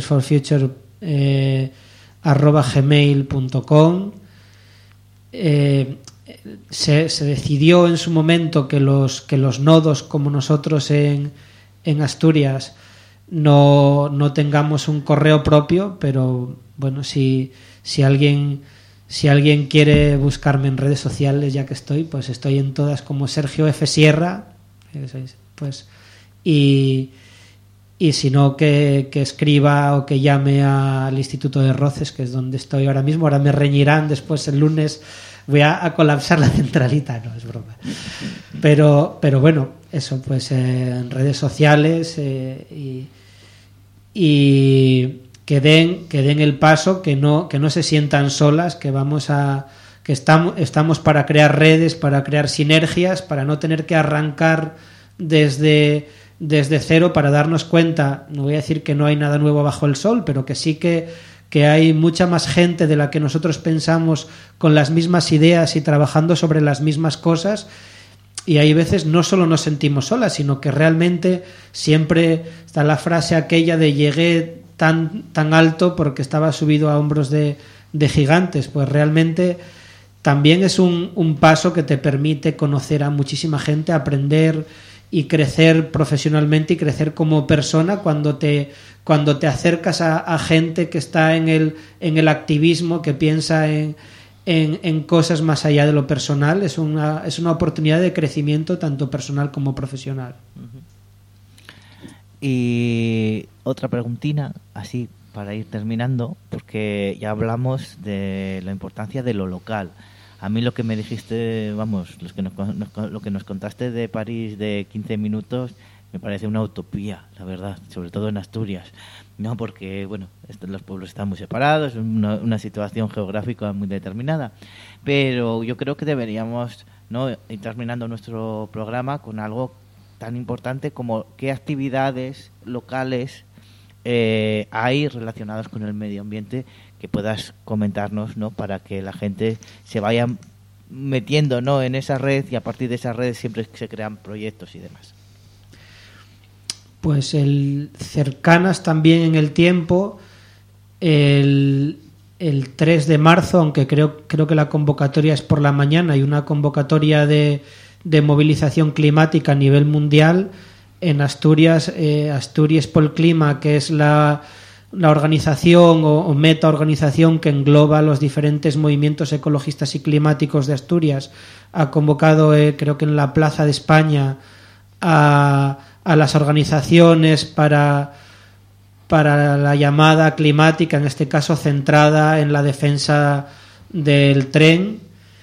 teachersforfuture@gmail.com. Se decidió en su momento que los nodos como nosotros en Asturias no tengamos un correo propio, pero bueno, si alguien quiere buscarme en redes sociales, ya que pues estoy en todas como Sergio F. Sierra, pues, y si no, que escriba o que llame al Instituto de Roces, que es donde estoy ahora mismo. Ahora me reñirán, después el lunes voy a colapsar la centralita, no, es broma. Pero bueno, eso, pues en redes sociales, y que den el paso, que no se sientan solas, que estamos para crear redes, para crear sinergias, para no tener que arrancar desde cero, para darnos cuenta, no voy a decir que no hay nada nuevo bajo el sol, pero que sí que que hay mucha más gente de la que nosotros pensamos con las mismas ideas y trabajando sobre las mismas cosas, y hay veces no solo nos sentimos solas, sino que realmente siempre está la frase aquella de llegué tan alto porque estaba subido a hombros de gigantes. Pues realmente también es un paso que te permite conocer a muchísima gente, aprender y crecer profesionalmente y crecer como persona cuando te acercas a gente que está en el activismo, que piensa en cosas más allá de lo personal. Es una oportunidad de crecimiento tanto personal como profesional. Y otra preguntina, así para ir terminando, porque ya hablamos de la importancia de lo local. A mí lo que me dijiste, vamos, lo que nos contaste de París de 15 minutos, me parece una utopía, la verdad, sobre todo en Asturias. No, porque, bueno, los pueblos están muy separados, es una situación geográfica muy determinada. Pero yo creo que deberíamos, ¿no?, ir terminando nuestro programa con algo tan importante como qué actividades locales hay relacionadas con el medio ambiente que puedas comentarnos, ¿no?, para que la gente se vaya metiendo, ¿no?, en esa red, y a partir de esa red siempre se crean proyectos y demás. Pues cercanas también en el tiempo, el 3 de marzo, aunque creo que la convocatoria es por la mañana, hay una convocatoria de movilización climática a nivel mundial en Asturias. Asturias por el Clima, que es la organización o metaorganización que engloba los diferentes movimientos ecologistas y climáticos de Asturias, ha convocado, creo que en la Plaza de España, a las organizaciones para la llamada climática, en este caso centrada en la defensa del tren.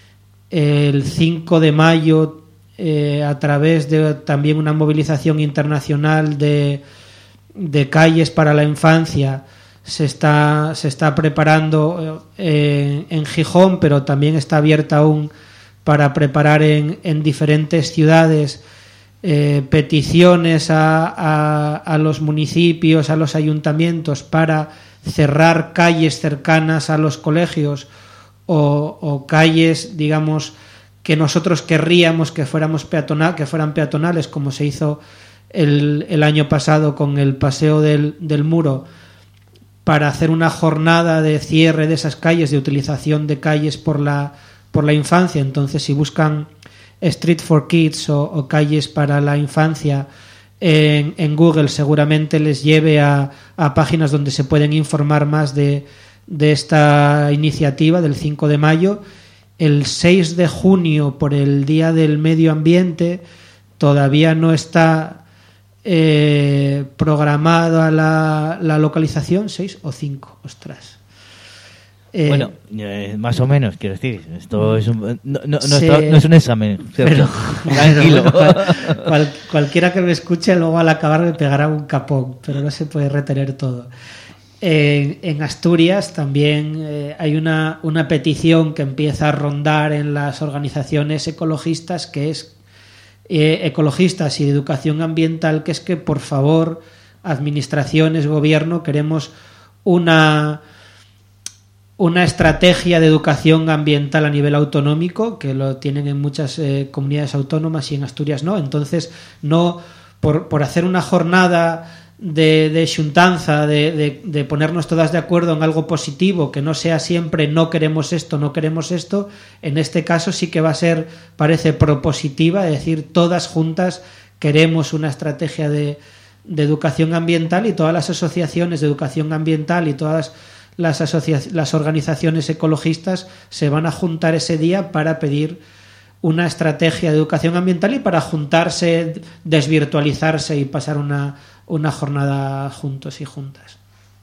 El 5 de mayo, a través de también una movilización internacional de calles para la infancia, se está preparando en Gijón, pero también está abierta aún para preparar en diferentes ciudades peticiones a los municipios, a los ayuntamientos, para cerrar calles cercanas a los colegios o calles, digamos, que nosotros querríamos que fueran peatonales, como se hizo el año pasado con el Paseo del Muro, para hacer una jornada de cierre de esas calles, de utilización de calles por la infancia. Entonces, si buscan Street for Kids o calles para la infancia en Google, seguramente les lleve a páginas donde se pueden informar más de esta iniciativa del 5 de mayo. El 6 de junio, por el Día del Medio Ambiente, todavía no está programada la localización. 6 o 5, ostras. Bueno, más o menos, quiero decir, esto es no es un examen, pero, tranquilo. Cualquiera que me escuche luego al acabar me pegará un capón, pero no se puede retener todo. En Asturias también hay una petición que empieza a rondar en las organizaciones ecologistas, que es ecologistas y de educación ambiental, que es que, por favor, administraciones, gobierno, queremos una estrategia de educación ambiental a nivel autonómico, que lo tienen en muchas comunidades autónomas y en Asturias no. Entonces, no por hacer una jornada de xuntanza, de ponernos todas de acuerdo en algo positivo, que no sea siempre no queremos esto, en este caso sí que va a ser, parece, propositiva, es decir, todas juntas queremos una estrategia de educación ambiental, y todas las asociaciones de educación ambiental y todas las organizaciones ecologistas se van a juntar ese día para pedir una estrategia de educación ambiental y para juntarse, desvirtualizarse y pasar una jornada juntos y juntas.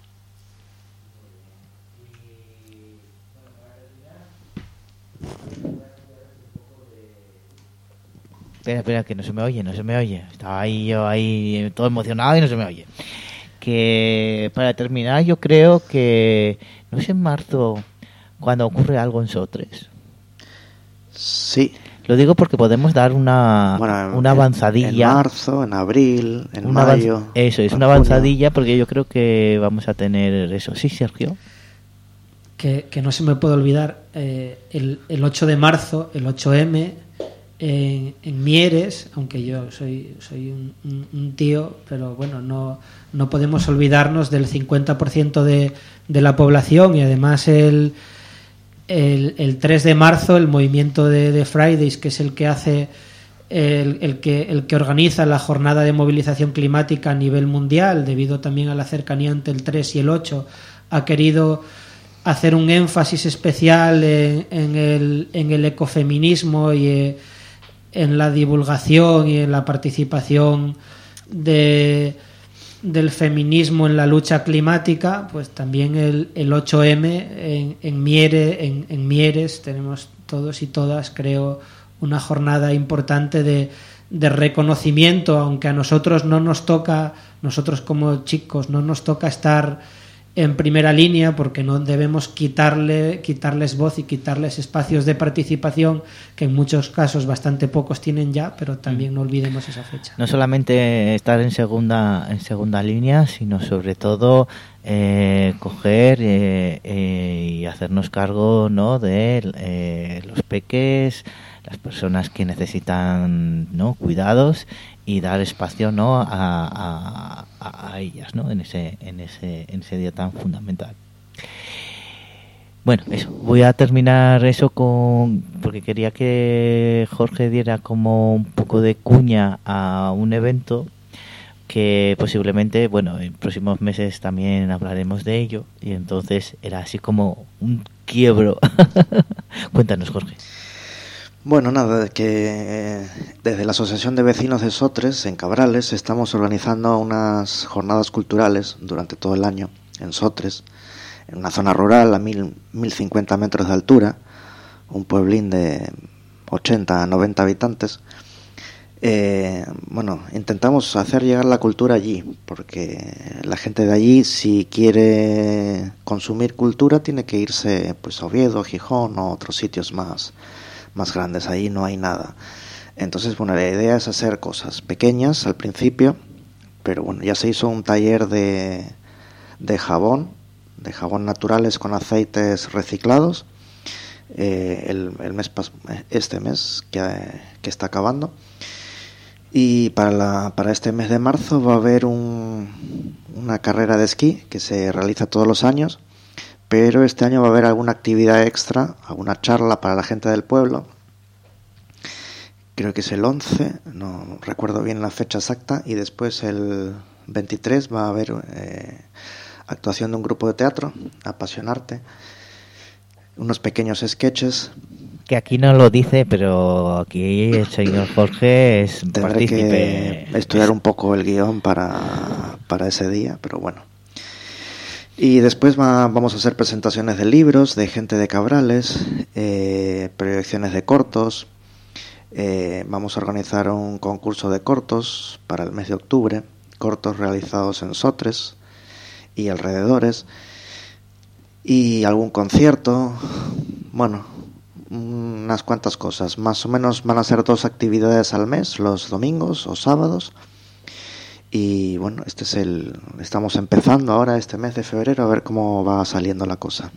Espera, que no se me oye. Estaba ahí todo emocionado y no se me oye. Que para terminar, yo creo que no es en marzo cuando ocurre algo en Sotres. Sí. Lo digo porque podemos dar una avanzadilla. En marzo, en abril, en mayo. Eso, es una avanzadilla, porque yo creo que vamos a tener eso. Sí, Sergio. que no se me puede olvidar, el 8 de marzo, el 8M, en Mieres, aunque yo soy un tío, pero bueno, no podemos olvidarnos del 50% de la población, y además el 3 de marzo el movimiento de Fridays, que es el que hace el que organiza la jornada de movilización climática a nivel mundial, debido también a la cercanía entre el 3 y el 8, ha querido hacer un énfasis especial en el ecofeminismo y en la divulgación y en la participación del feminismo en la lucha climática. Pues también el 8M en Mieres tenemos todos y todas, creo, una jornada importante de reconocimiento, aunque a nosotros como chicos no nos toca estar en primera línea, porque no debemos quitarles voz y quitarles espacios de participación, que en muchos casos bastante pocos tienen ya, pero también no olvidemos esa fecha. No solamente estar en segunda línea, sino sobre todo coger y hacernos cargo, ¿no?, de los peques, las personas que necesitan, ¿no?, cuidados, y dar espacio, ¿no?, a ellas, ¿no?, en ese día tan fundamental. Bueno, eso, voy a terminar eso porque quería que Jorge diera como un poco de cuña a un evento que posiblemente, bueno, en próximos meses también hablaremos de ello, y entonces era así como un quiebro. Cuéntanos, Jorge. Bueno, nada, que desde la Asociación de Vecinos de Sotres, en Cabrales, estamos organizando unas jornadas culturales durante todo el año en Sotres, en una zona rural a 1050 metros de altura, un pueblín de 80 a 90 habitantes. Bueno, intentamos hacer llegar la cultura allí, porque la gente de allí, si quiere consumir cultura, tiene que irse pues a Oviedo, Gijón o otros sitios más grandes. Ahí no hay nada. Entonces, bueno, la idea es hacer cosas pequeñas al principio, pero bueno, ya se hizo un taller de jabón naturales con aceites reciclados este mes que está acabando. Y para este mes de marzo va a haber una carrera de esquí que se realiza todos los años, pero este año va a haber alguna actividad extra, alguna charla para la gente del pueblo. Creo que es el 11, no recuerdo bien la fecha exacta, y después el 23 va a haber actuación de un grupo de teatro, Apasionarte, unos pequeños sketches. Que aquí no lo dice, pero aquí el señor Jorge es Tendré partícipe. Que estudiar un poco el guión para ese día, pero bueno. Y después vamos a hacer presentaciones de libros de gente de Cabrales, proyecciones de cortos. Vamos a organizar un concurso de cortos para el mes de octubre, cortos realizados en Sotres y alrededores, y algún concierto. Bueno, unas cuantas cosas. Más o menos van a ser 2 actividades al mes, los domingos o sábados. Y bueno, estamos empezando ahora este mes de febrero a ver cómo va saliendo la cosa.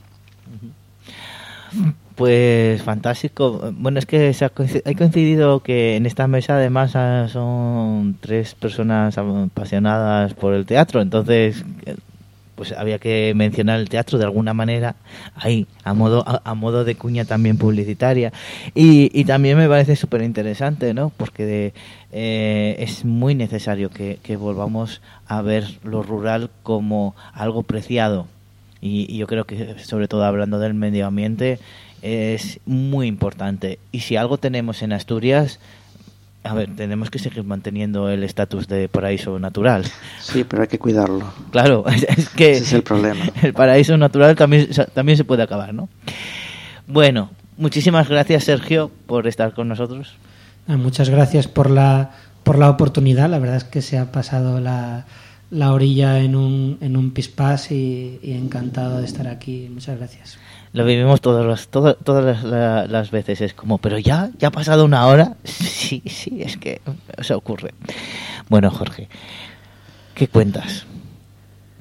Pues fantástico. Bueno, es que ha coincidido que en esta mesa además son 3 personas apasionadas por el teatro, entonces pues había que mencionar el teatro de alguna manera ahí, a modo de cuña también publicitaria. Y también me parece súper interesante, ¿no? Porque es muy necesario que volvamos a ver lo rural como algo preciado. Y yo creo que, sobre todo hablando del medio ambiente, es muy importante. Y si algo tenemos en Asturias, a ver, tenemos que seguir manteniendo el estatus de paraíso natural. Sí, pero hay que cuidarlo. Claro, es que ese es el problema. El paraíso natural también se puede acabar, ¿no? Bueno, muchísimas gracias, Sergio, por estar con nosotros. Muchas gracias por la oportunidad. La verdad es que se ha pasado la orilla en un pispás y encantado de estar aquí. Muchas gracias. Lo vivimos todas las veces. Es como, pero ya ha pasado 1 hora. Sí, es que se ocurre. Bueno, Jorge, ¿qué cuentas?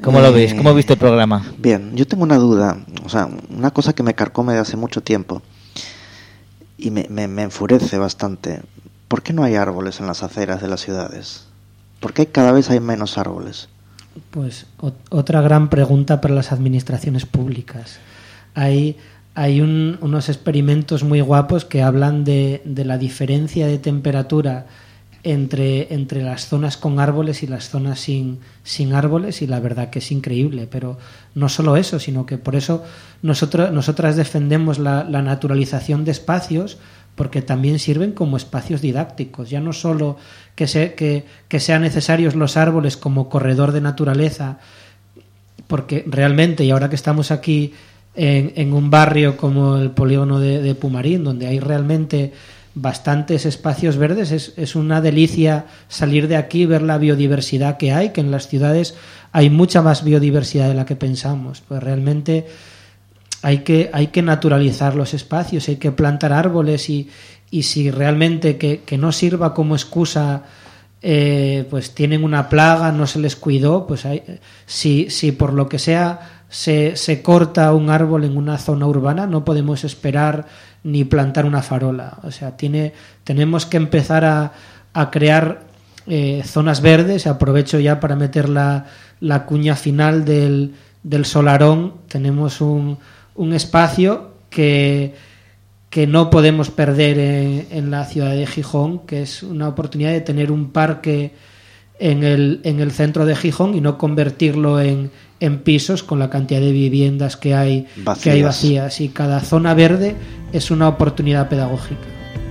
¿Cómo lo ves? ¿Cómo viste el programa? Bien, yo tengo una duda, o sea, una cosa que me carcome de hace mucho tiempo y me enfurece bastante. ¿Por qué no hay árboles en las aceras de las ciudades? ¿Por qué cada vez hay menos árboles? Pues otra gran pregunta para las administraciones públicas. Hay unos experimentos muy guapos que hablan de la diferencia de temperatura entre las zonas con árboles y las zonas sin árboles, y la verdad que es increíble. Pero no solo eso, sino que por eso nosotras defendemos la naturalización de espacios, porque también sirven como espacios didácticos. Ya no solo que sean necesarios los árboles como corredor de naturaleza, porque realmente, y ahora que estamos aquí en un barrio como el polígono de Pumarín, donde hay realmente bastantes espacios verdes, es una delicia salir de aquí y ver la biodiversidad que hay, que en las ciudades hay mucha más biodiversidad de la que pensamos. Pues realmente hay que naturalizar los espacios, hay que plantar árboles, y si realmente que no sirva como excusa, pues tienen una plaga, no se les cuidó, pues si por lo que sea se corta un árbol en una zona urbana, no podemos esperar ni plantar una farola. O sea, tenemos que empezar a crear zonas verdes. Aprovecho ya para meter la cuña final del solarón. Tenemos un espacio que no podemos perder en la ciudad de Gijón, que es una oportunidad de tener un parque en el centro de Gijón y no convertirlo en pisos con la cantidad de viviendas que hay vacías. Y cada zona verde es una oportunidad pedagógica.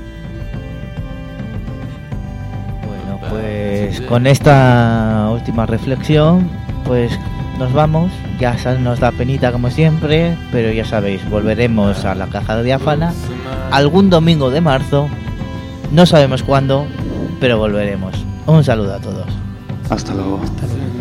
Bueno, pues con esta última reflexión, pues nos vamos. Ya nos da penita como siempre, pero ya sabéis, volveremos a la Caja Diáfana algún domingo de marzo. No sabemos cuándo, pero volveremos. Un saludo a todos. Hasta luego. Hasta luego.